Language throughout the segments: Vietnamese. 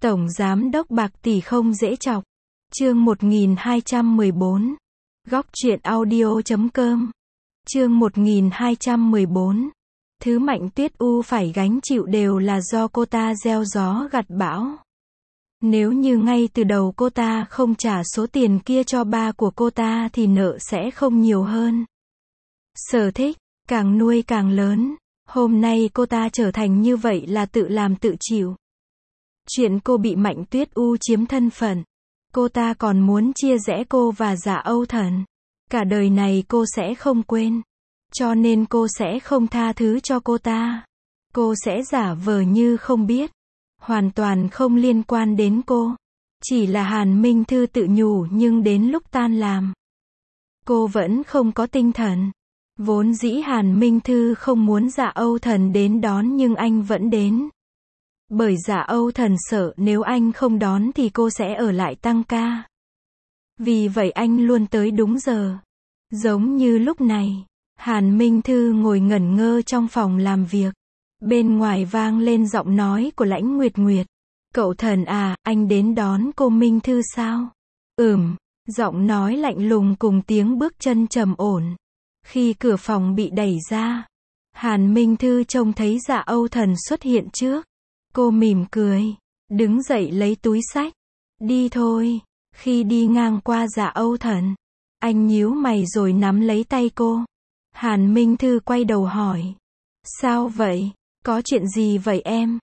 Tổng giám đốc bạc tỷ không dễ chọc. Chương 1214. Góc truyện audio.com. Chương 1214. Thứ Mạnh Tuyết U phải gánh chịu đều là do cô ta gieo gió gặt bão. Nếu như ngay từ đầu cô ta không trả số tiền kia cho ba của cô ta thì nợ sẽ không nhiều hơn. Sở thích, càng nuôi càng lớn. Hôm nay cô ta trở thành như vậy là tự làm tự chịu. Chuyện cô bị Mạnh Tuyết U chiếm thân phận. Cô ta còn muốn chia rẽ cô và Dạ Âu Thần. Cả đời này cô sẽ không quên. Cho nên cô sẽ không tha thứ cho cô ta. Cô sẽ giả vờ như không biết. Hoàn toàn không liên quan đến cô. Chỉ là Hàn Minh Thư tự nhủ nhưng đến lúc tan làm. Cô vẫn không có tinh thần. Vốn dĩ Hàn Minh Thư không muốn Dạ Âu Thần đến đón nhưng anh vẫn đến. Bởi Dạ Âu Thần sợ nếu anh không đón thì cô sẽ ở lại tăng ca. Vì vậy anh luôn tới đúng giờ. Giống như lúc này, Hàn Minh Thư ngồi ngẩn ngơ trong phòng làm việc. Bên ngoài vang lên giọng nói của Lãnh Nguyệt Nguyệt. Cậu Thần à, anh đến đón cô Minh Thư sao? Giọng nói lạnh lùng cùng tiếng bước chân trầm ổn. Khi cửa phòng bị đẩy ra, Hàn Minh Thư trông thấy Dạ Âu Thần xuất hiện trước. Cô mỉm cười, đứng dậy lấy túi xách. Đi thôi. Khi đi ngang qua Dạ Âu Thần, anh nhíu mày rồi nắm lấy tay cô. Hàn Minh Thư quay đầu hỏi. Sao vậy? Có chuyện gì vậy em?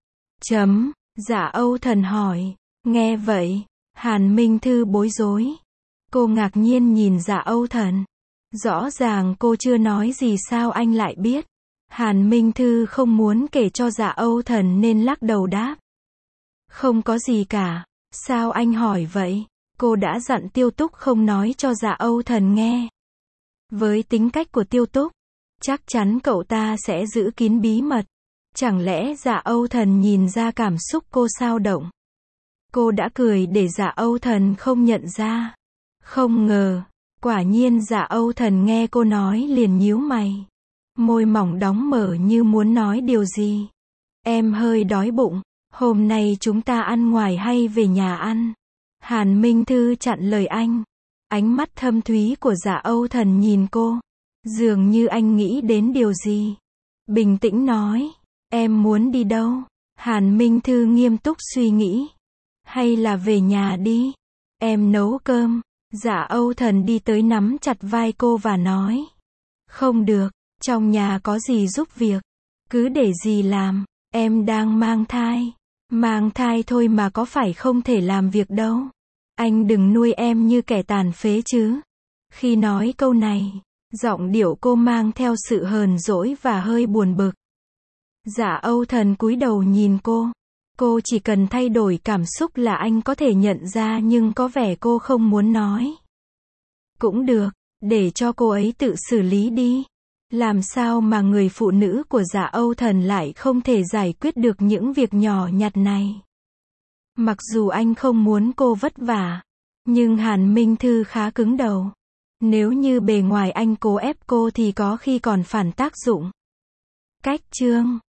Dạ Âu Thần hỏi. Nghe vậy, Hàn Minh Thư bối rối. Cô ngạc nhiên nhìn Dạ Âu Thần. Rõ ràng cô chưa nói gì sao anh lại biết. Hàn Minh Thư không muốn kể cho Dạ Âu Thần nên lắc đầu đáp. Không có gì cả. Sao anh hỏi vậy? Cô đã dặn Tiêu Túc không nói cho Dạ Âu Thần nghe. Với tính cách của Tiêu Túc, chắc chắn cậu ta sẽ giữ kín bí mật. Chẳng lẽ Dạ Âu Thần nhìn ra cảm xúc cô xao động? Cô đã cười để Dạ Âu Thần không nhận ra. Không ngờ, quả nhiên Dạ Âu Thần nghe cô nói liền nhíu mày. Môi mỏng đóng mở như muốn nói điều gì. Em hơi đói bụng. Hôm nay chúng ta ăn ngoài hay về nhà ăn? Hàn Minh Thư chặn lời anh. Ánh mắt thâm thúy của Dạ Âu Thần nhìn cô. Dường như anh nghĩ đến điều gì. Bình tĩnh nói. Em muốn đi đâu? Hàn Minh Thư nghiêm túc suy nghĩ. Hay là về nhà đi? Em nấu cơm. Dạ Âu Thần đi tới nắm chặt vai cô và nói. Không được, trong nhà có gì giúp việc. Cứ để dì làm, em đang mang thai. Mang thai thôi mà có phải không thể làm việc đâu. Anh đừng nuôi em như kẻ tàn phế chứ. Khi nói câu này, giọng điệu cô mang theo sự hờn dỗi và hơi buồn bực. Dạ Âu Thần cúi đầu nhìn cô. Cô chỉ cần thay đổi cảm xúc là anh có thể nhận ra nhưng có vẻ cô không muốn nói. Cũng được, để cho cô ấy tự xử lý đi. Làm sao mà người phụ nữ của Dạ Âu Thần lại không thể giải quyết được những việc nhỏ nhặt này. Mặc dù anh không muốn cô vất vả, nhưng Hàn Minh Thư khá cứng đầu. Nếu như bề ngoài anh cố ép cô thì có khi còn phản tác dụng. Cách chương